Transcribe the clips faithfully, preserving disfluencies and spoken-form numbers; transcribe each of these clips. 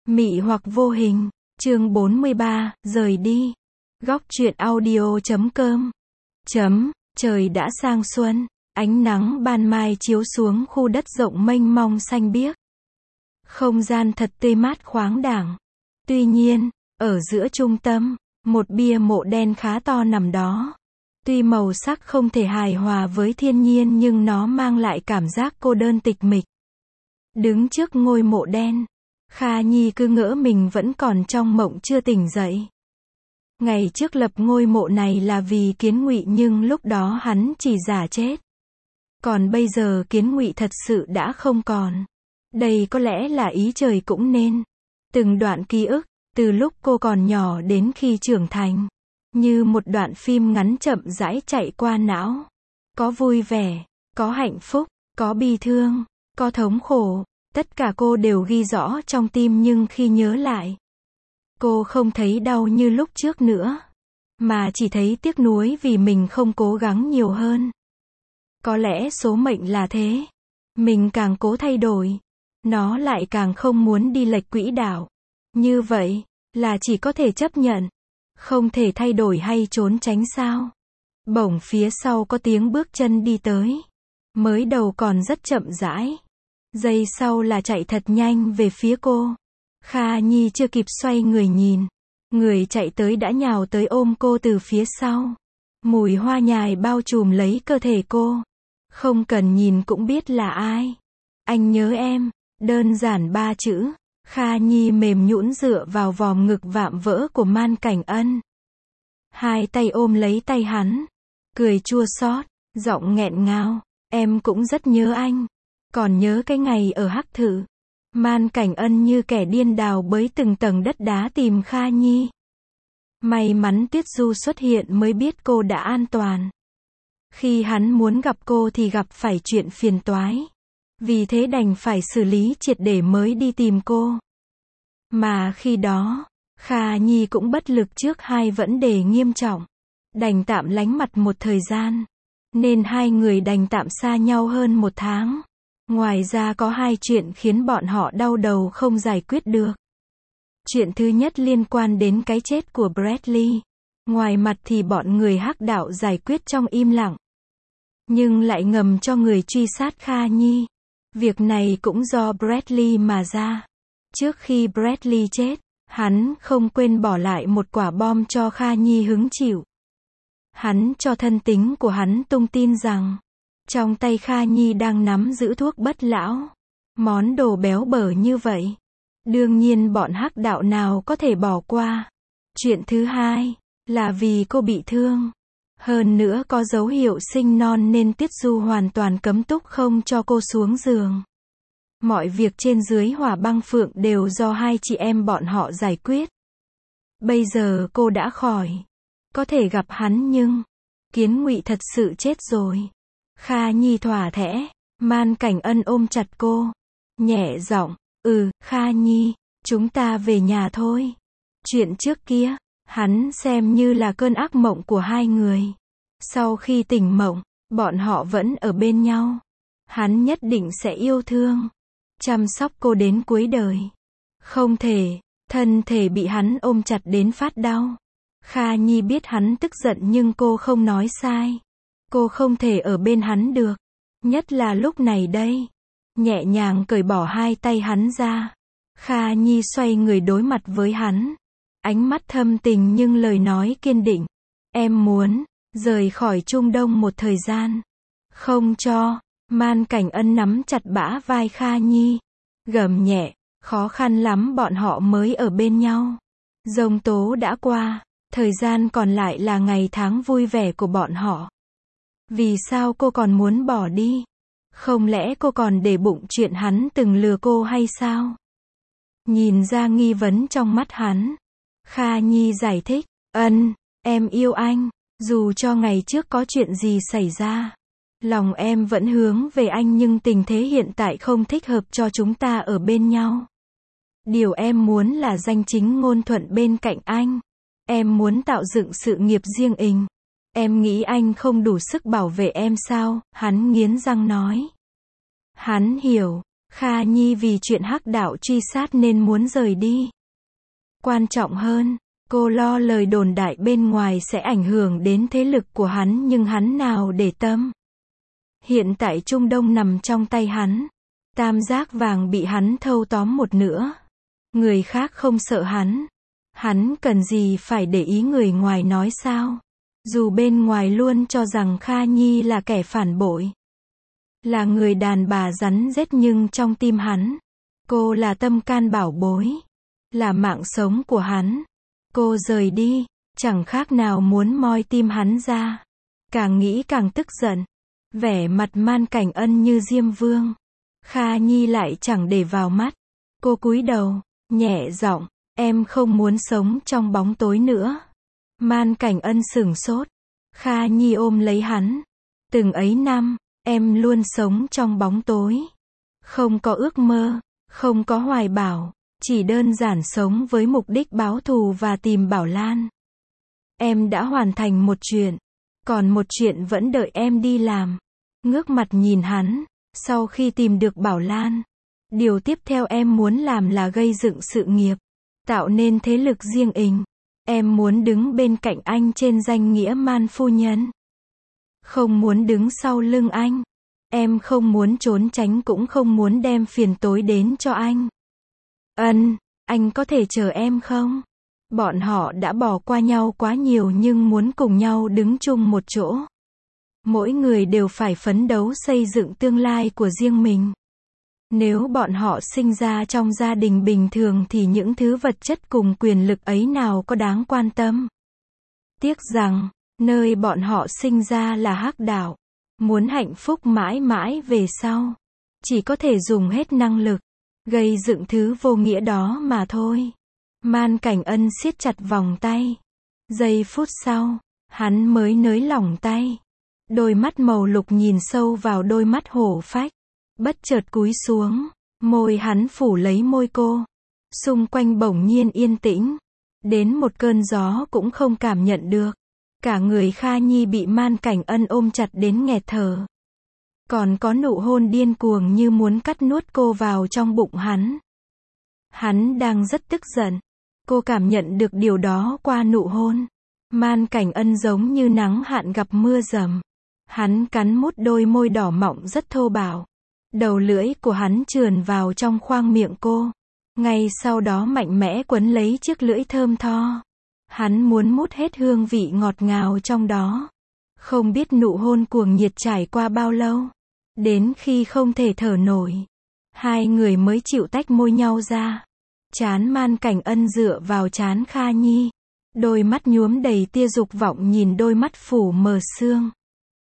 Mị hoặc vô hình, chương bốn mươi ba, rời đi. Góc truyện audio chấm com. Chấm, trời đã sang xuân, ánh nắng ban mai chiếu xuống khu đất rộng mênh mông xanh biếc. Không gian thật tươi mát khoáng đãng. Tuy nhiên, ở giữa trung tâm, một bia mộ đen khá to nằm đó. Tuy màu sắc không thể hài hòa với thiên nhiên nhưng nó mang lại cảm giác cô đơn tịch mịch. Đứng trước ngôi mộ đen, Kha Nhi cứ ngỡ mình vẫn còn trong mộng chưa tỉnh dậy. Ngày trước lập ngôi mộ này là vì Kiến Ngụy nhưng lúc đó hắn chỉ giả chết. Còn bây giờ Kiến Ngụy thật sự đã không còn. Đây có lẽ là ý trời cũng nên. Từng đoạn ký ức, từ lúc cô còn nhỏ đến khi trưởng thành, như một đoạn phim ngắn chậm rãi chạy qua não. Có vui vẻ, có hạnh phúc, có bi thương, có thống khổ. Tất cả cô đều ghi rõ trong tim nhưng khi nhớ lại, cô không thấy đau như lúc trước nữa, mà chỉ thấy tiếc nuối vì mình không cố gắng nhiều hơn. Có lẽ số mệnh là thế. Mình càng cố thay đổi, nó lại càng không muốn đi lệch quỹ đạo. Như vậy, là chỉ có thể chấp nhận. Không thể thay đổi hay trốn tránh sao? Bỗng phía sau có tiếng bước chân đi tới. Mới đầu còn rất chậm rãi. Giây sau là chạy thật nhanh về phía cô. Kha Nhi chưa kịp xoay người nhìn. Người chạy tới đã nhào tới ôm cô từ phía sau. Mùi hoa nhài bao trùm lấy cơ thể cô. Không cần nhìn cũng biết là ai. Anh nhớ em. Đơn giản ba chữ. Kha Nhi mềm nhũn dựa vào vòm ngực vạm vỡ của Man Cảnh Ân. Hai tay ôm lấy tay hắn. Cười chua xót, giọng nghẹn ngào. Em cũng rất nhớ anh. Còn nhớ cái ngày ở Hắc Thự. Man Cảnh Ân như kẻ điên đào bới từng tầng đất đá tìm Kha Nhi. May mắn Tuyết Du xuất hiện mới biết cô đã an toàn. Khi hắn muốn gặp cô thì gặp phải chuyện phiền toái. Vì thế đành phải xử lý triệt để mới đi tìm cô. Mà khi đó, Kha Nhi cũng bất lực trước hai vấn đề nghiêm trọng. Đành tạm lánh mặt một thời gian. Nên hai người đành tạm xa nhau hơn một tháng. Ngoài ra có hai chuyện khiến bọn họ đau đầu không giải quyết được. Chuyện thứ nhất liên quan đến cái chết của Bradley. Ngoài mặt thì bọn người Hắc Đạo giải quyết trong im lặng. Nhưng lại ngầm cho người truy sát Kha Nhi. Việc này cũng do Bradley mà ra. Trước khi Bradley chết, hắn không quên bỏ lại một quả bom cho Kha Nhi hứng chịu. Hắn cho thân tín của hắn tung tin rằng trong tay Kha Nhi đang nắm giữ thuốc bất lão. Món đồ béo bở như vậy. Đương nhiên bọn Hắc Đạo nào có thể bỏ qua. Chuyện thứ hai, là vì cô bị thương. Hơn nữa có dấu hiệu sinh non nên Tiết Du hoàn toàn cấm túc không cho cô xuống giường. Mọi việc trên dưới Hỏa Băng Phượng đều do hai chị em bọn họ giải quyết. Bây giờ cô đã khỏi. Có thể gặp hắn nhưng Kiến Ngụy thật sự chết rồi. Kha Nhi thỏa thẽ. Man Cảnh Ân ôm chặt cô. Nhẹ giọng, ừ, Kha Nhi, chúng ta về nhà thôi. Chuyện trước kia, hắn xem như là cơn ác mộng của hai người. Sau khi tỉnh mộng, bọn họ vẫn ở bên nhau. Hắn nhất định sẽ yêu thương, chăm sóc cô đến cuối đời. Không thể, thân thể bị hắn ôm chặt đến phát đau. Kha Nhi biết hắn tức giận nhưng cô không nói sai. Cô không thể ở bên hắn được. Nhất là lúc này đây. Nhẹ nhàng cởi bỏ hai tay hắn ra. Kha Nhi xoay người đối mặt với hắn. Ánh mắt thâm tình nhưng lời nói kiên định. Em muốn rời khỏi Trung Đông một thời gian. Không cho. Man Cảnh Ân nắm chặt bả vai Kha Nhi. Gầm nhẹ. Khó khăn lắm bọn họ mới ở bên nhau. Giông tố đã qua. Thời gian còn lại là ngày tháng vui vẻ của bọn họ. Vì sao cô còn muốn bỏ đi? Không lẽ cô còn để bụng chuyện hắn từng lừa cô hay sao? Nhìn ra nghi vấn trong mắt hắn. Kha Nhi giải thích. Ân, em yêu anh. Dù cho ngày trước có chuyện gì xảy ra. Lòng em vẫn hướng về anh nhưng tình thế hiện tại không thích hợp cho chúng ta ở bên nhau. Điều em muốn là danh chính ngôn thuận bên cạnh anh. Em muốn tạo dựng sự nghiệp riêng mình. Em nghĩ anh không đủ sức bảo vệ em sao? Hắn nghiến răng nói. Hắn hiểu. Kha Nhi vì chuyện hắc đạo truy sát nên muốn rời đi. Quan trọng hơn, cô lo lời đồn đại bên ngoài sẽ ảnh hưởng đến thế lực của hắn nhưng hắn nào để tâm. Hiện tại Trung Đông nằm trong tay hắn. Tam giác vàng bị hắn thâu tóm một nửa. Người khác không sợ hắn. Hắn cần gì phải để ý người ngoài nói sao? Dù bên ngoài luôn cho rằng Kha Nhi là kẻ phản bội. Là người đàn bà rắn rết nhưng trong tim hắn, cô là tâm can bảo bối. Là mạng sống của hắn. Cô rời đi, chẳng khác nào muốn moi tim hắn ra. Càng nghĩ càng tức giận. Vẻ mặt Man Cảnh Ân như Diêm Vương. Kha Nhi lại chẳng để vào mắt. Cô cúi đầu, nhẹ giọng, em không muốn sống trong bóng tối nữa. Man Cảnh Ân sửng sốt. Kha Nhi ôm lấy hắn. Từng ấy năm, em luôn sống trong bóng tối. Không có ước mơ, không có hoài bão, chỉ đơn giản sống với mục đích báo thù và tìm Bảo Lan. Em đã hoàn thành một chuyện, còn một chuyện vẫn đợi em đi làm. Ngước mặt nhìn hắn, sau khi tìm được Bảo Lan, điều tiếp theo em muốn làm là gây dựng sự nghiệp, tạo nên thế lực riêng mình. Em muốn đứng bên cạnh anh trên danh nghĩa Man phu nhân. Không muốn đứng sau lưng anh. Em không muốn trốn tránh cũng không muốn đem phiền tối đến cho anh. Ân, anh có thể chờ em không? Bọn họ đã bỏ qua nhau quá nhiều nhưng muốn cùng nhau đứng chung một chỗ. Mỗi người đều phải phấn đấu xây dựng tương lai của riêng mình. Nếu bọn họ sinh ra trong gia đình bình thường thì những thứ vật chất cùng quyền lực ấy nào có đáng quan tâm. Tiếc rằng, nơi bọn họ sinh ra là hắc đạo. Muốn hạnh phúc mãi mãi về sau, chỉ có thể dùng hết năng lực, gây dựng thứ vô nghĩa đó mà thôi. Man Cảnh Ân siết chặt vòng tay. Giây phút sau, hắn mới nới lỏng tay. Đôi mắt màu lục nhìn sâu vào đôi mắt hổ phách. Bất chợt cúi xuống, môi hắn phủ lấy môi cô. Xung quanh bỗng nhiên yên tĩnh. Đến một cơn gió cũng không cảm nhận được. Cả người Kha Nhi bị Man Cảnh Ân ôm chặt đến nghẹt thở. Còn có nụ hôn điên cuồng như muốn cắt nuốt cô vào trong bụng hắn. Hắn đang rất tức giận. Cô cảm nhận được điều đó qua nụ hôn. Man Cảnh Ân giống như nắng hạn gặp mưa dầm. Hắn cắn mút đôi môi đỏ mọng rất thô bạo. Đầu lưỡi của hắn trườn vào trong khoang miệng cô. Ngay sau đó mạnh mẽ quấn lấy chiếc lưỡi thơm tho. Hắn muốn mút hết hương vị ngọt ngào trong đó. Không biết nụ hôn cuồng nhiệt trải qua bao lâu. Đến khi không thể thở nổi, hai người mới chịu tách môi nhau ra. Trán Man Cảnh Ân dựa vào trán Kha Nhi. Đôi mắt nhuốm đầy tia dục vọng nhìn đôi mắt phủ mờ sương.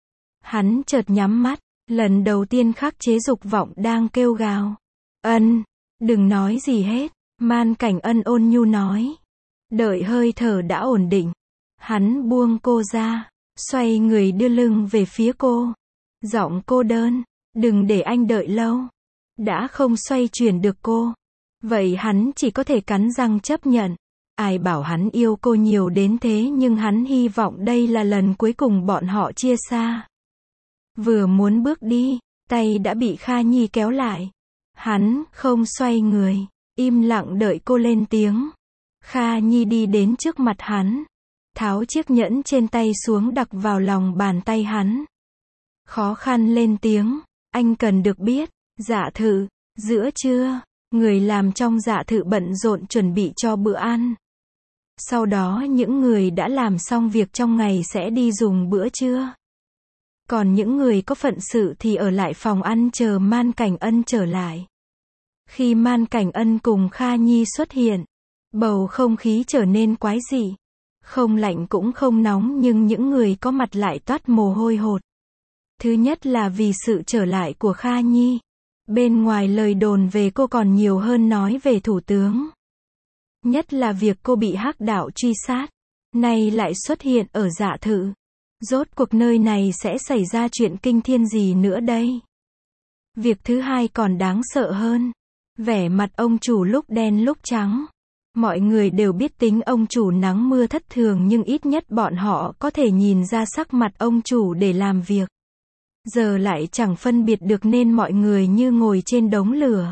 Hắn chợt nhắm mắt, lần đầu tiên khắc chế dục vọng đang kêu gào. Ân, đừng nói gì hết, Man Cảnh Ân ôn nhu nói. Đợi hơi thở đã ổn định, hắn buông cô ra, xoay người đưa lưng về phía cô. Giọng cô đơn, đừng để anh đợi lâu. Đã không xoay chuyển được cô, vậy hắn chỉ có thể cắn răng chấp nhận. Ai bảo hắn yêu cô nhiều đến thế nhưng hắn hy vọng đây là lần cuối cùng bọn họ chia xa. Vừa muốn bước đi, tay đã bị Kha Nhi kéo lại. Hắn không xoay người, im lặng đợi cô lên tiếng. Kha Nhi đi đến trước mặt hắn, tháo chiếc nhẫn trên tay xuống đặt vào lòng bàn tay hắn. Khó khăn lên tiếng, anh cần được biết, dạ thự, giữa trưa, người làm trong dạ thự bận rộn chuẩn bị cho bữa ăn. Sau đó những người đã làm xong việc trong ngày sẽ đi dùng bữa trưa. Còn những người có phận sự thì ở lại phòng ăn chờ Man Cảnh Ân trở lại. Khi Man Cảnh Ân cùng Kha Nhi xuất hiện, bầu không khí trở nên quái dị. Không lạnh cũng không nóng nhưng những người có mặt lại toát mồ hôi hột. Thứ nhất là vì sự trở lại của Kha Nhi. Bên ngoài lời đồn về cô còn nhiều hơn nói về thủ tướng. Nhất là việc cô bị hắc đạo truy sát. Nay lại xuất hiện ở dạ thự. Rốt cuộc nơi này sẽ xảy ra chuyện kinh thiên gì nữa đây? Việc thứ hai còn đáng sợ hơn. Vẻ mặt ông chủ lúc đen lúc trắng. Mọi người đều biết tính ông chủ nắng mưa thất thường nhưng ít nhất bọn họ có thể nhìn ra sắc mặt ông chủ để làm việc. giờ lại chẳng phân biệt được nên mọi người như ngồi trên đống lửa.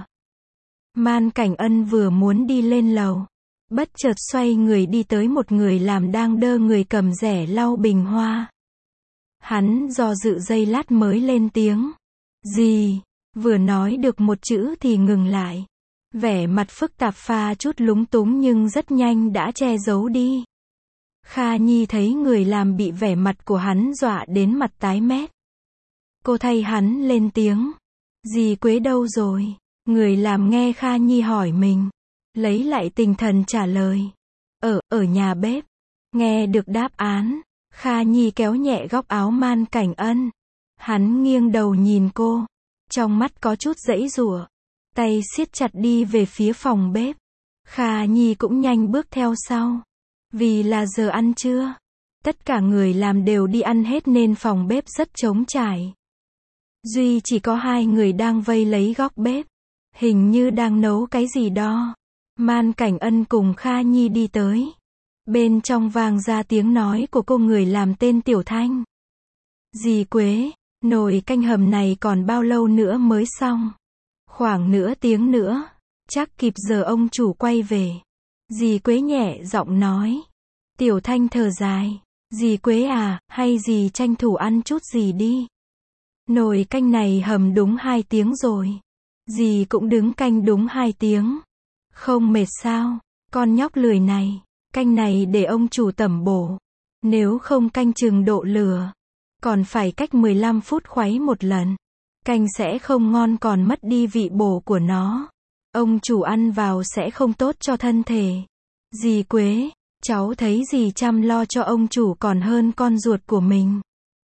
Man Cảnh Ân vừa muốn đi lên lầu, bất chợt xoay người đi tới một người làm đang đơ người cầm rẻ lau bình hoa. Hắn do dự giây lát mới lên tiếng. Gì? Vừa nói được một chữ thì ngừng lại. Vẻ mặt phức tạp pha chút lúng túng nhưng rất nhanh đã che giấu đi. Kha Nhi thấy người làm bị vẻ mặt của hắn dọa đến mặt tái mét. Cô thay hắn lên tiếng. Dì Quế đâu rồi? Người làm nghe Kha Nhi hỏi mình, lấy lại tinh thần trả lời. Ở, ở nhà bếp. Nghe được đáp án, Kha Nhi kéo nhẹ góc áo Man Cảnh Ân. Hắn nghiêng đầu nhìn cô, trong mắt có chút giãy giụa, tay siết chặt đi về phía phòng bếp. Kha Nhi cũng nhanh bước theo sau. Vì là giờ ăn trưa, tất cả người làm đều đi ăn hết nên phòng bếp rất trống trải. Duy chỉ có hai người đang vây lấy góc bếp, hình như đang nấu cái gì đó. Man Cảnh Ân cùng Kha Nhi đi tới. Bên trong vang ra tiếng nói của cô người làm tên Tiểu Thanh. Dì Quế, nồi canh hầm này còn bao lâu nữa mới xong? Khoảng nửa tiếng nữa, chắc kịp giờ ông chủ quay về. Dì Quế nhẹ giọng nói. Tiểu Thanh thở dài. Dì Quế à, hay dì tranh thủ ăn chút gì đi. Nồi canh này hầm đúng hai tiếng rồi. Dì cũng đứng canh đúng hai tiếng. Không mệt sao? Con nhóc lười này. Canh này để ông chủ tẩm bổ. Nếu không canh chừng độ lửa, còn phải cách mười lăm phút khuấy một lần. Canh sẽ không ngon còn mất đi vị bổ của nó. Ông chủ ăn vào sẽ không tốt cho thân thể. Dì Quế, cháu thấy dì chăm lo cho ông chủ còn hơn con ruột của mình.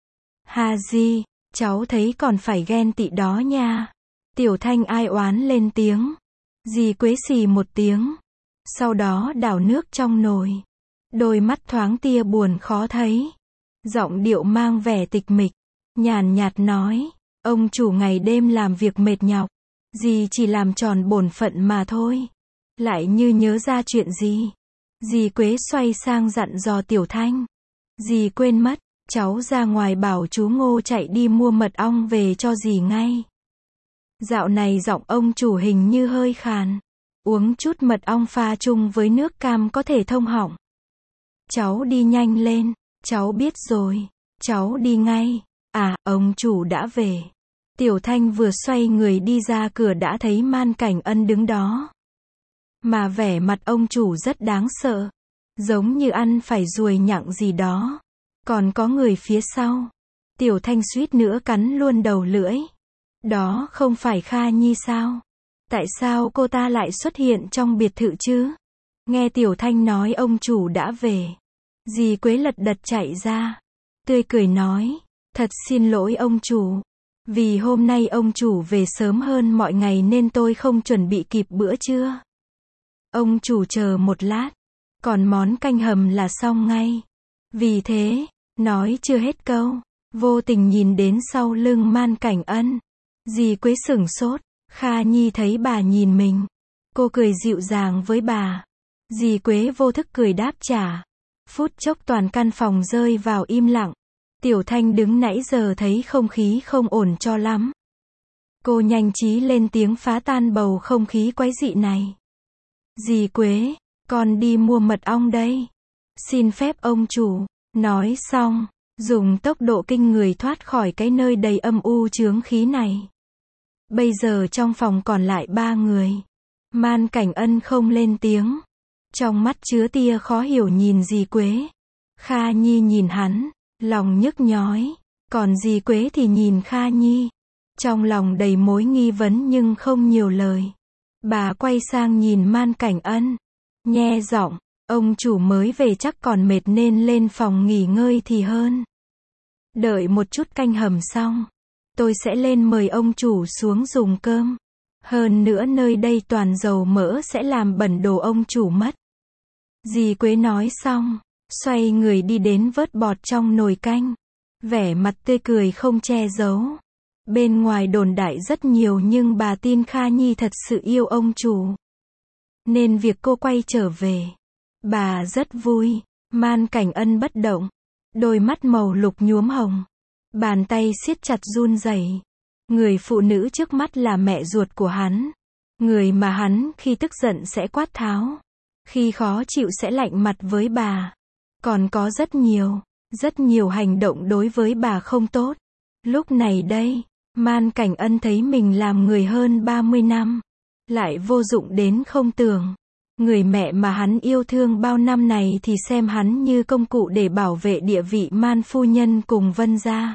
Hà dì, cháu thấy còn phải ghen tị đó nha. Tiểu Thanh ai oán lên tiếng. Dì Quế xì một tiếng. Sau đó đảo nước trong nồi. Đôi mắt thoáng tia buồn khó thấy. Giọng điệu mang vẻ tịch mịch. Nhàn nhạt nói. Ông chủ ngày đêm làm việc mệt nhọc. Dì chỉ làm tròn bổn phận mà thôi. Lại như nhớ ra chuyện gì. Dì Quế xoay sang dặn dò Tiểu Thanh. Dì quên mất. Cháu ra ngoài bảo chú Ngô chạy đi mua mật ong về cho dì ngay. Dạo này giọng ông chủ hình như hơi khàn. Uống chút mật ong pha chung với nước cam có thể thông họng. Cháu đi nhanh lên. Cháu biết rồi. Cháu đi ngay. À, ông chủ đã về. Tiểu Thanh vừa xoay người đi ra cửa đã thấy Man Cảnh Ân đứng đó. Mà vẻ mặt ông chủ rất đáng sợ. Giống như ăn phải ruồi nhặng gì đó. Còn có người phía sau. Tiểu Thanh suýt nữa cắn luôn đầu lưỡi. Đó không phải Kha Nhi sao? Tại sao cô ta lại xuất hiện trong biệt thự chứ? Nghe Tiểu Thanh nói ông chủ đã về. Dì Quế lật đật chạy ra. Tươi cười nói. Thật xin lỗi ông chủ. Vì hôm nay ông chủ về sớm hơn mọi ngày nên tôi không chuẩn bị kịp bữa trưa. Ông chủ chờ một lát. Còn món canh hầm là xong ngay. Vì thế, nói chưa hết câu. Vô tình nhìn đến sau lưng Man Cảnh Ân. Dì Quế sửng sốt. Kha Nhi thấy bà nhìn mình. Cô cười dịu dàng với bà. Dì Quế vô thức cười đáp trả. Phút chốc toàn căn phòng rơi vào im lặng. Tiểu Thanh đứng nãy giờ thấy không khí không ổn cho lắm. Cô nhanh trí lên tiếng phá tan bầu không khí quái dị này. Dì Quế, con đi mua mật ong đây. Xin phép ông chủ. Nói xong, dùng tốc độ kinh người thoát khỏi cái nơi đầy âm u chướng khí này. Bây giờ trong phòng còn lại ba người. Man Cảnh Ân không lên tiếng. Trong mắt chứa tia khó hiểu nhìn dì Quế. Kha Nhi nhìn hắn, lòng nhức nhói. Còn dì Quế thì nhìn Kha Nhi. Trong lòng đầy mối nghi vấn nhưng không nhiều lời. Bà quay sang nhìn Man Cảnh Ân. Nhe giọng, ông chủ mới về chắc còn mệt nên lên phòng nghỉ ngơi thì hơn. Đợi một chút canh hầm xong. Tôi sẽ lên mời ông chủ xuống dùng cơm. Hơn nữa nơi đây toàn dầu mỡ sẽ làm bẩn đồ ông chủ mất. Dì Quế nói xong, xoay người đi đến vớt bọt trong nồi canh. Vẻ mặt tươi cười không che giấu. Bên ngoài đồn đại rất nhiều nhưng bà tin Kha Nhi thật sự yêu ông chủ. Nên việc cô quay trở về, bà rất vui. Man Cảnh Ân bất động. Đôi mắt màu lục nhuốm hồng. Bàn tay siết chặt run rẩy. Người phụ nữ trước mắt là mẹ ruột của hắn. Người mà hắn khi tức giận sẽ quát tháo. Khi khó chịu sẽ lạnh mặt với bà. Còn có rất nhiều, rất nhiều hành động đối với bà không tốt. Lúc này đây, Man Cảnh Ân thấy mình làm người hơn ba mươi năm. Lại vô dụng đến không tưởng. Người mẹ mà hắn yêu thương bao năm này thì xem hắn như công cụ để bảo vệ địa vị Man phu nhân cùng Vân gia.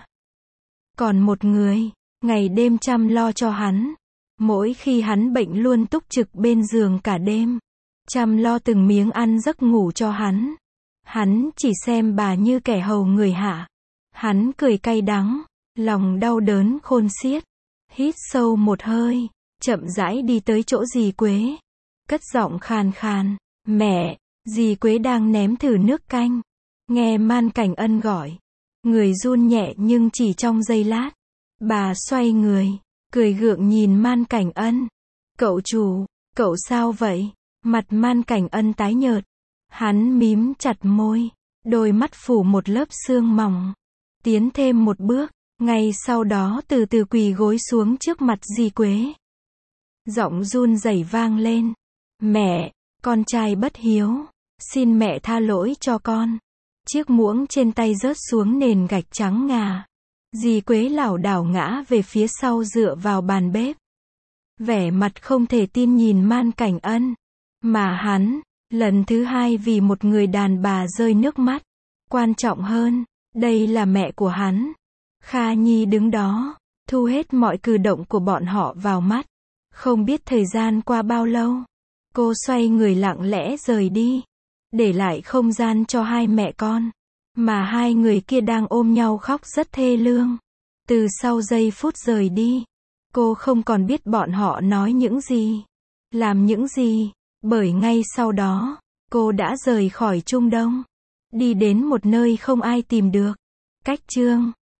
Còn một người, ngày đêm chăm lo cho hắn. Mỗi khi hắn bệnh luôn túc trực bên giường cả đêm. Chăm lo từng miếng ăn giấc ngủ cho hắn. Hắn chỉ xem bà như kẻ hầu người hạ. Hắn cười cay đắng, lòng đau đớn khôn xiết. Hít sâu một hơi, chậm rãi đi tới chỗ dì Quế. Cất giọng khàn khàn, mẹ, dì Quế đang ném thử nước canh. Nghe Man Cảnh Ân gọi. Người run nhẹ nhưng chỉ trong giây lát. Bà xoay người, cười gượng nhìn Man Cảnh Ân. Cậu chủ, cậu sao vậy? Mặt Man Cảnh Ân tái nhợt. Hắn mím chặt môi, đôi mắt phủ một lớp sương mỏng. Tiến thêm một bước, ngay sau đó từ từ quỳ gối xuống trước mặt dì Quế. Giọng run rẩy vang lên. Mẹ, con trai bất hiếu. Xin mẹ tha lỗi cho con. Chiếc muỗng trên tay rớt xuống nền gạch trắng ngà. Dì Quế lảo đảo ngã về phía sau dựa vào bàn bếp. Vẻ mặt không thể tin nhìn Man Cảnh Ân. Mà hắn, lần thứ hai vì một người đàn bà rơi nước mắt. Quan trọng hơn, đây là mẹ của hắn. Kha Nhi đứng đó, thu hết mọi cử động của bọn họ vào mắt. Không biết thời gian qua bao lâu. Cô xoay người lặng lẽ rời đi. Để lại không gian cho hai mẹ con. Mà hai người kia đang ôm nhau khóc rất thê lương. Từ sau giây phút rời đi, cô không còn biết bọn họ nói những gì, làm những gì. Bởi ngay sau đó, cô đã rời khỏi Trung Đông. Đi đến một nơi không ai tìm được. Cách chương